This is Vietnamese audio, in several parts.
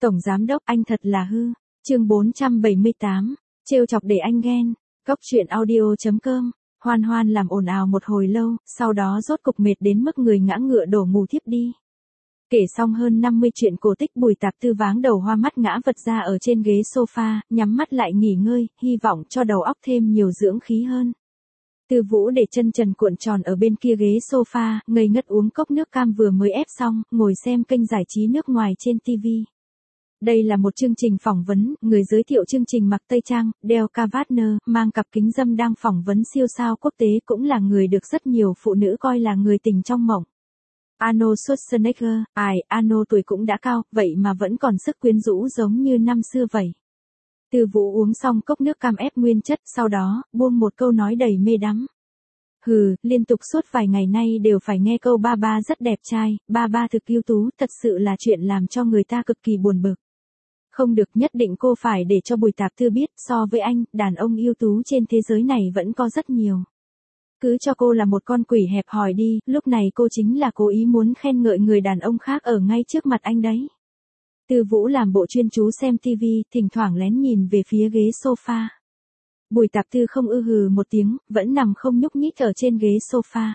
Tổng giám đốc anh thật là hư. Chương 478. Trêu chọc để anh ghen. Góc truyện audio.com. Hoan Hoan làm ồn ào một hồi lâu, sau đó rốt cục mệt đến mức người ngã ngựa đổ ngủ thiếp đi. Kể xong hơn 50 chuyện cổ tích, Bùi Tạp Tư váng đầu hoa mắt ngã vật ra ở trên ghế sofa, nhắm mắt lại nghỉ ngơi, hy vọng cho đầu óc thêm nhiều dưỡng khí hơn. Tư Vũ để chân trần cuộn tròn ở bên kia ghế sofa, ngây ngất uống cốc nước cam vừa mới ép xong, ngồi xem kênh giải trí nước ngoài trên TV. Đây là một chương trình phỏng vấn, người giới thiệu chương trình mặc tây trang, đeo cavadner, mang cặp kính râm đang phỏng vấn siêu sao quốc tế, cũng là người được rất nhiều phụ nữ coi là người tình trong mộng. Arnold Schwarzenegger, Arnold tuổi cũng đã cao, vậy mà vẫn còn sức quyến rũ giống như năm xưa vậy. Tư Vũ uống xong cốc nước cam ép nguyên chất, sau đó, buông một câu nói đầy mê đắm. Liên tục suốt vài ngày nay đều phải nghe câu ba ba rất đẹp trai, ba ba thực ưu tú, thật sự là chuyện làm cho người ta cực kỳ buồn bực. Không được, nhất định cô phải để cho Bùi Tạp Tư biết, so với anh, đàn ông ưu tú trên thế giới này vẫn có rất nhiều. Cứ cho cô là một con quỷ hẹp hòi đi, lúc này cô chính là cố ý muốn khen ngợi người đàn ông khác ở ngay trước mặt anh đấy. Tư Vũ làm bộ chuyên chú xem TV, thỉnh thoảng lén nhìn về phía ghế sofa. Bùi Tạp Tư không hừ một tiếng, vẫn nằm không nhúc nhích ở trên ghế sofa.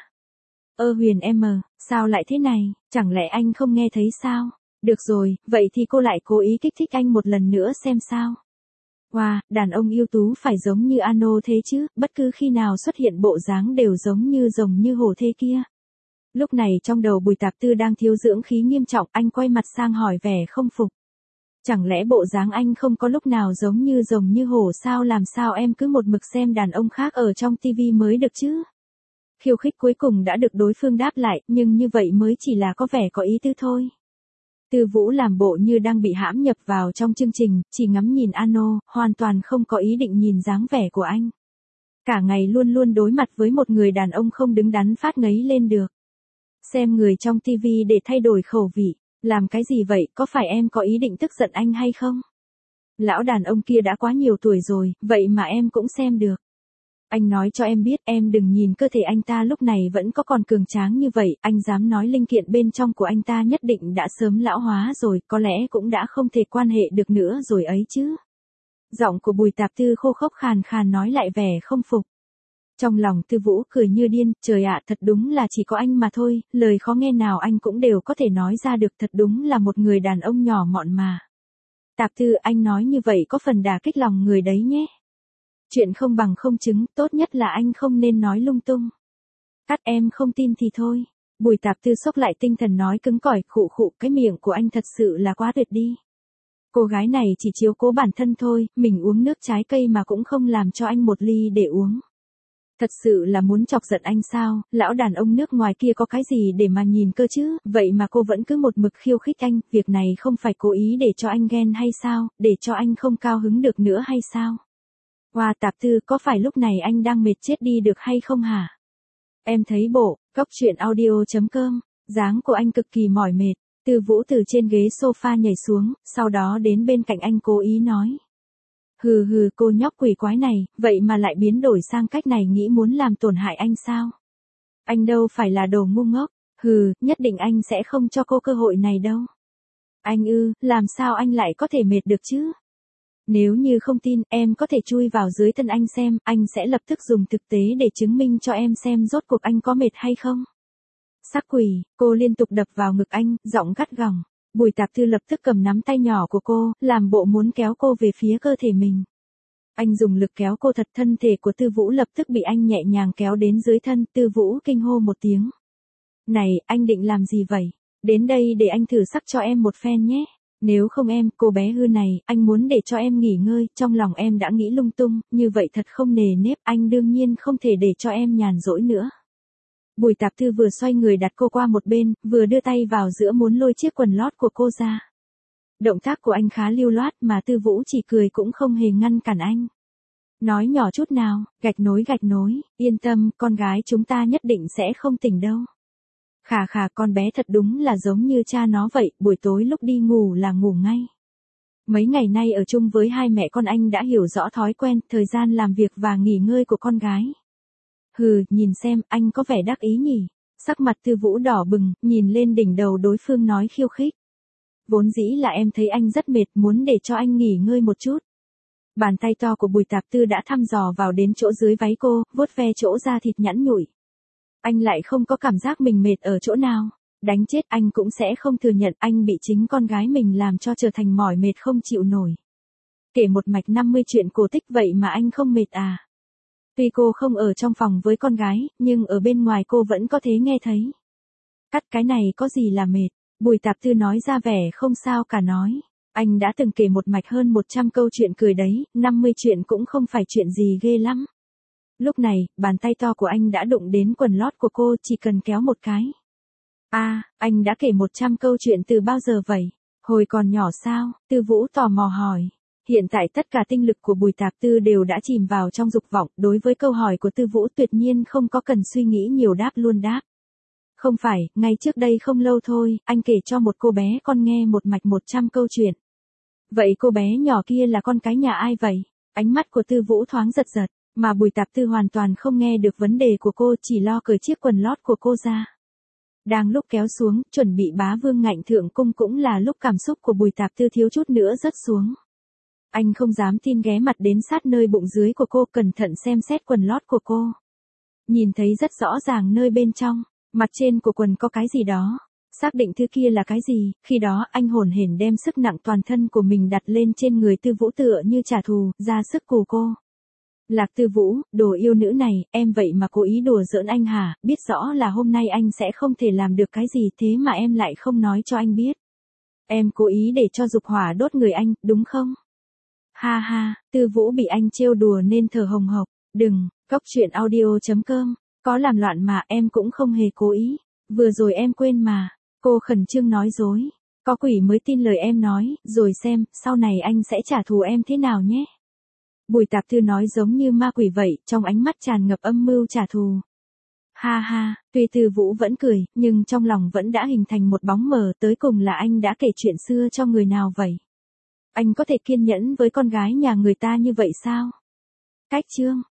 Huyền em, sao lại thế này, chẳng lẽ anh không nghe thấy sao? Được rồi, vậy thì cô lại cố ý kích thích anh một lần nữa xem sao. Wow, đàn ông ưu tú phải giống như Ano thế chứ, bất cứ khi nào xuất hiện bộ dáng đều giống như rồng như hổ thế kia. Lúc này trong đầu Bùi Tạp Tư đang thiếu dưỡng khí nghiêm trọng, anh quay mặt sang hỏi vẻ không phục. Chẳng lẽ bộ dáng anh không có lúc nào giống như rồng như hổ sao, làm sao em cứ một mực xem đàn ông khác ở trong TV mới được chứ? Khiêu khích cuối cùng đã được đối phương đáp lại, nhưng như vậy mới chỉ là có vẻ có ý tứ thôi. Tư Vũ làm bộ như đang bị hãm nhập vào trong chương trình, chỉ ngắm nhìn Ano, hoàn toàn không có ý định nhìn dáng vẻ của anh. Cả ngày luôn luôn đối mặt với một người đàn ông không đứng đắn phát ngấy lên được. Xem người trong TV để thay đổi khẩu vị, làm cái gì vậy, có phải em có ý định tức giận anh hay không? Lão đàn ông kia đã quá nhiều tuổi rồi, vậy mà em cũng xem được. Anh nói cho em biết, em đừng nhìn cơ thể anh ta lúc này vẫn có còn cường tráng như vậy, anh dám nói linh kiện bên trong của anh ta nhất định đã sớm lão hóa rồi, có lẽ cũng đã không thể quan hệ được nữa rồi ấy chứ. Giọng của Bùi Tạp Tư khô khốc khàn khàn nói lại vẻ không phục. Trong lòng Tư Vũ cười như điên, trời ạ, thật đúng là chỉ có anh mà thôi, lời khó nghe nào anh cũng đều có thể nói ra được, thật đúng là một người đàn ông nhỏ mọn mà. Tạp Tư, anh nói như vậy có phần đả kích lòng người đấy nhé. Chuyện không bằng không chứng, tốt nhất là anh không nên nói lung tung. Cắt, em không tin thì thôi. Bùi Tạp Tư sốc lại tinh thần nói cứng cỏi, khụ khụ, cái miệng của anh thật sự là quá tuyệt đi. Cô gái này chỉ chiếu cố bản thân thôi, mình uống nước trái cây mà cũng không làm cho anh một ly để uống. Thật sự là muốn chọc giận anh sao, lão đàn ông nước ngoài kia có cái gì để mà nhìn cơ chứ, vậy mà cô vẫn cứ một mực khiêu khích anh, việc này không phải cố ý để cho anh ghen hay sao, để cho anh không cao hứng được nữa hay sao? Wow, Tạp Tư, có phải lúc này anh đang mệt chết đi được hay không hả? Em thấy bộ, góc truyện audio.com, dáng của anh cực kỳ mỏi mệt. Tư Vũ từ trên ghế sofa nhảy xuống, sau đó đến bên cạnh anh cố ý nói. Cô nhóc quỷ quái này, vậy mà lại biến đổi sang cách này, nghĩ muốn làm tổn hại anh sao? Anh đâu phải là đồ ngu ngốc, nhất định anh sẽ không cho cô cơ hội này đâu. Anh làm sao anh lại có thể mệt được chứ? Nếu như không tin, em có thể chui vào dưới thân anh xem, anh sẽ lập tức dùng thực tế để chứng minh cho em xem rốt cuộc anh có mệt hay không. Sắc quỷ, cô liên tục đập vào ngực anh, giọng gắt gỏng. Bùi Tạp Tư lập tức cầm nắm tay nhỏ của cô, làm bộ muốn kéo cô về phía cơ thể mình. Anh dùng lực kéo cô thật, thân thể của Tư Vũ lập tức bị anh nhẹ nhàng kéo đến dưới thân, Tư Vũ kinh hô một tiếng. Này, anh định làm gì vậy? Đến đây để anh thử sắc cho em một phen nhé. Nếu không em, cô bé hư này, anh muốn để cho em nghỉ ngơi, trong lòng em đã nghĩ lung tung, như vậy thật không nề nếp, anh đương nhiên không thể để cho em nhàn rỗi nữa. Bùi Tạp Tư vừa xoay người đặt cô qua một bên, vừa đưa tay vào giữa muốn lôi chiếc quần lót của cô ra. Động tác của anh khá lưu loát mà Tư Vũ chỉ cười cũng không hề ngăn cản anh. Nói nhỏ chút nào, gạch nối, yên tâm, con gái chúng ta nhất định sẽ không tỉnh đâu. Khà, con bé thật đúng là giống như cha nó vậy, buổi tối lúc đi ngủ là ngủ ngay. Mấy ngày nay ở chung với hai mẹ con anh đã hiểu rõ thói quen, thời gian làm việc và nghỉ ngơi của con gái. Nhìn xem, anh có vẻ đắc ý nhỉ. Sắc mặt Tư Vũ đỏ bừng, nhìn lên đỉnh đầu đối phương nói khiêu khích. Vốn dĩ là em thấy anh rất mệt, muốn để cho anh nghỉ ngơi một chút. Bàn tay to của Bùi Tạp Tư đã thăm dò vào đến chỗ dưới váy cô, vuốt ve chỗ da thịt nhẵn nhụi. Anh lại không có cảm giác mình mệt ở chỗ nào. Đánh chết anh cũng sẽ không thừa nhận anh bị chính con gái mình làm cho trở thành mỏi mệt không chịu nổi. Kể một mạch 50 chuyện cổ tích vậy mà anh không mệt à? Tuy cô không ở trong phòng với con gái, nhưng ở bên ngoài cô vẫn có thể nghe thấy. Cắt cái này có gì là mệt? Bùi Tạp Tư nói ra vẻ không sao cả nói. Anh đã từng kể một mạch hơn 100 câu chuyện cười đấy, 50 chuyện cũng không phải chuyện gì ghê lắm. Lúc này, bàn tay to của anh đã đụng đến quần lót của cô, chỉ cần kéo một cái. Anh đã kể 100 câu chuyện từ bao giờ vậy? Hồi còn nhỏ sao? Tư Vũ tò mò hỏi. Hiện tại tất cả tinh lực của Bùi Tạp Tư đều đã chìm vào trong dục vọng, đối với câu hỏi của Tư Vũ tuyệt nhiên không có cần suy nghĩ nhiều đáp luôn đáp. Không phải, ngay trước đây không lâu thôi, anh kể cho một cô bé con nghe một mạch 100 câu chuyện. Vậy cô bé nhỏ kia là con cái nhà ai vậy? Ánh mắt của Tư Vũ thoáng giật giật, mà Bùi Tạp Tư hoàn toàn không nghe được vấn đề của cô, chỉ lo cởi chiếc quần lót của cô ra. Đang lúc kéo xuống, chuẩn bị bá vương ngạnh thượng cung cũng là lúc cảm xúc của Bùi Tạp Tư thiếu chút nữa rớt xuống. Anh không dám tin ghé mặt đến sát nơi bụng dưới của cô, cẩn thận xem xét quần lót của cô. Nhìn thấy rất rõ ràng nơi bên trong, mặt trên của quần có cái gì đó. Xác định thứ kia là cái gì, khi đó anh hồn hển đem sức nặng toàn thân của mình đặt lên trên người Tư Vũ tựa như trả thù, ra sức cù cô. Lạc Tư Vũ, đồ yêu nữ này, em vậy mà cố ý đùa giỡn anh hả? Biết rõ là hôm nay anh sẽ không thể làm được cái gì, thế mà em lại không nói cho anh biết. Em cố ý để cho dục hỏa đốt người anh, đúng không? Ha ha, Tư Vũ bị anh trêu đùa nên thở hồng hộc. Đừng, coctruyện.audio.com, có làm loạn mà, em cũng không hề cố ý. Vừa rồi em quên mà. Cô khẩn trương nói dối. Có quỷ mới tin lời em nói, rồi xem, sau này anh sẽ trả thù em thế nào nhé. Bùi Tạp Tư nói giống như ma quỷ vậy, trong ánh mắt tràn ngập âm mưu trả thù. Ha ha, tuy Tư Vũ vẫn cười, nhưng trong lòng vẫn đã hình thành một bóng mờ, tới cùng là anh đã kể chuyện xưa cho người nào vậy? Anh có thể kiên nhẫn với con gái nhà người ta như vậy sao? Cách chương